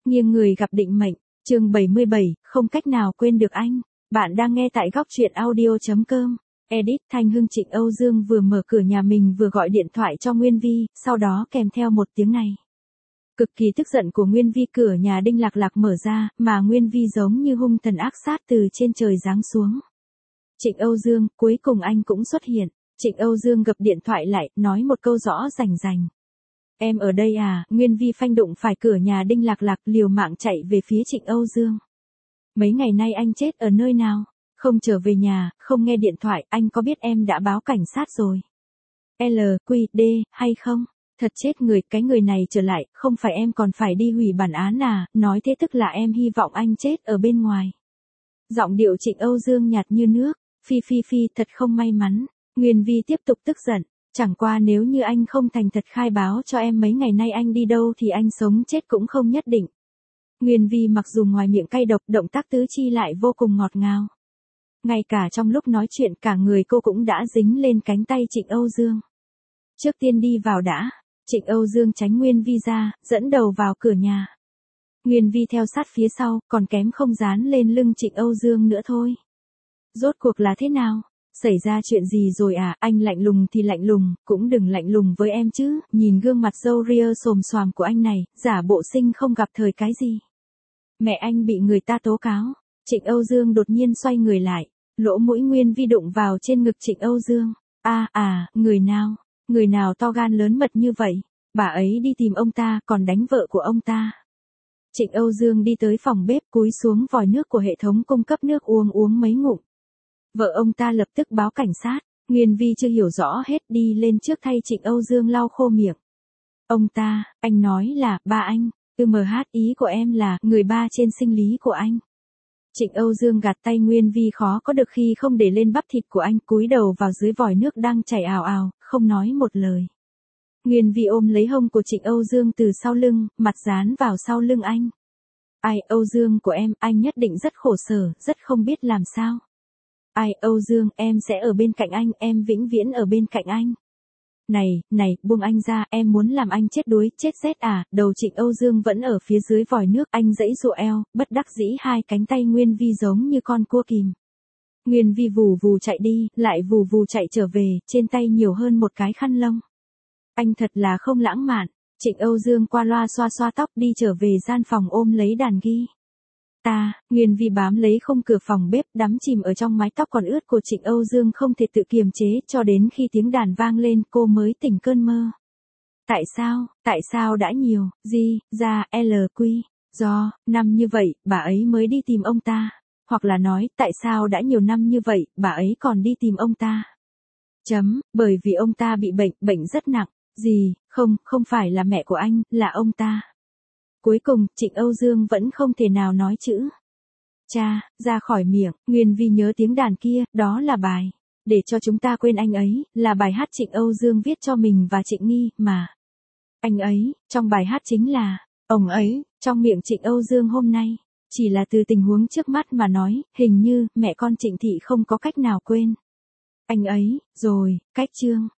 Nghiêng người gặp định mệnh, chương 77, không cách nào quên được anh. Bạn đang nghe tại góc truyện audio.com. Edit Thanh Hưng. Trịnh Âu Dương vừa mở cửa nhà mình vừa gọi điện thoại cho Nguyên Vi, sau đó kèm theo một tiếng này. Cực kỳ tức giận của Nguyên Vi, cửa nhà Đinh Lạc Lạc mở ra, mà Nguyên Vi giống như hung thần ác sát từ trên trời giáng xuống. Trịnh Âu Dương, cuối cùng anh cũng xuất hiện. Trịnh Âu Dương gập điện thoại lại, nói một câu rõ rành rành. Em ở đây à? Nguyên Vi phanh đụng phải cửa nhà Đinh Lạc Lạc, liều mạng chạy về phía Trịnh Âu Dương. Mấy ngày nay anh chết ở nơi nào? Không trở về nhà, không nghe điện thoại, anh có biết em đã báo cảnh sát rồi? LQD, hay không? Thật chết người, cái người này trở lại, không phải em còn phải đi hủy bản án à? Nói thế tức là em hy vọng anh chết ở bên ngoài. Giọng điệu Trịnh Âu Dương nhạt như nước. Phi, thật không may mắn. Nguyên Vi tiếp tục tức giận. Chẳng qua nếu như anh không thành thật khai báo cho em mấy ngày nay anh đi đâu thì anh sống chết cũng không nhất định. Nguyên Vi mặc dù ngoài miệng cay độc, động tác tứ chi lại vô cùng ngọt ngào. Ngay cả trong lúc nói chuyện cả người cô cũng đã dính lên cánh tay Trịnh Âu Dương. Trước tiên đi vào đã. Trịnh Âu Dương tránh Nguyên Vi ra, dẫn đầu vào cửa nhà. Nguyên Vi theo sát phía sau, còn kém không dán lên lưng Trịnh Âu Dương nữa thôi. Rốt cuộc là thế nào? Xảy ra chuyện gì rồi à? Anh lạnh lùng thì lạnh lùng, cũng đừng lạnh lùng với em chứ. Nhìn gương mặt râu ria xồm xoàm của anh này, giả bộ sinh không gặp thời cái gì. Mẹ anh bị người ta tố cáo. Trịnh Âu Dương đột nhiên xoay người lại. Lỗ mũi Nguyên Vi đụng vào trên ngực Trịnh Âu Dương. Người nào? Người nào to gan lớn mật như vậy? Bà ấy đi tìm ông ta, còn đánh vợ của ông ta. Trịnh Âu Dương đi tới phòng bếp, cúi xuống vòi nước của hệ thống cung cấp nước uống mấy ngụm. Vợ ông ta lập tức báo cảnh sát. Nguyên Vi chưa hiểu rõ hết, đi lên trước thay Trịnh Âu Dương lau khô miệng. Ông ta, anh nói là ba anh. Ý của em là người ba trên sinh lý của anh. Trịnh Âu Dương gạt tay Nguyên Vi khó có được khi không để lên bắp thịt của anh, cúi đầu vào dưới vòi nước đang chảy ào ào, không nói một lời. Nguyên Vi ôm lấy hông của Trịnh Âu Dương từ sau lưng, mặt dán vào sau lưng anh. Ai, Âu Dương của em, anh nhất định rất khổ sở, rất không biết làm sao. Ai, Âu Dương, em sẽ ở bên cạnh anh, em vĩnh viễn ở bên cạnh anh. Này, buông anh ra, em muốn làm anh chết đuối, chết rét à? Đầu Trịnh Âu Dương vẫn ở phía dưới vòi nước, anh giãy giụa eo, bất đắc dĩ hai cánh tay Nguyên Vi giống như con cua kìm. Nguyên Vi vù vù chạy đi, lại vù vù chạy trở về, trên tay nhiều hơn một cái khăn lông. Anh thật là không lãng mạn. Trịnh Âu Dương qua loa xoa xoa tóc, đi trở về gian phòng ôm lấy đàn ghi. Nguyên Vi bám lấy khung cửa phòng bếp, đắm chìm ở trong mái tóc còn ướt của Trịnh Âu Dương, không thể tự kiềm chế, cho đến khi tiếng đàn vang lên cô mới tỉnh cơn mơ. Tại sao đã nhiều, năm như vậy, bà ấy mới đi tìm ông ta. Hoặc là nói, tại sao đã nhiều năm như vậy, bà ấy còn đi tìm ông ta. Bởi vì ông ta bị bệnh rất nặng. Không phải là mẹ của anh, là ông ta. Cuối cùng, Trịnh Âu Dương vẫn không thể nào nói chữ ra khỏi miệng. Nguyên Vi nhớ tiếng đàn kia, đó là bài Để cho chúng ta quên anh ấy, là bài hát Trịnh Âu Dương viết cho mình và Trịnh Nghi, mà anh ấy, trong bài hát chính là ông ấy. Trong miệng Trịnh Âu Dương hôm nay, chỉ là từ tình huống trước mắt mà nói, hình như mẹ con Trịnh Thị không có cách nào quên anh ấy, rồi, cách chương.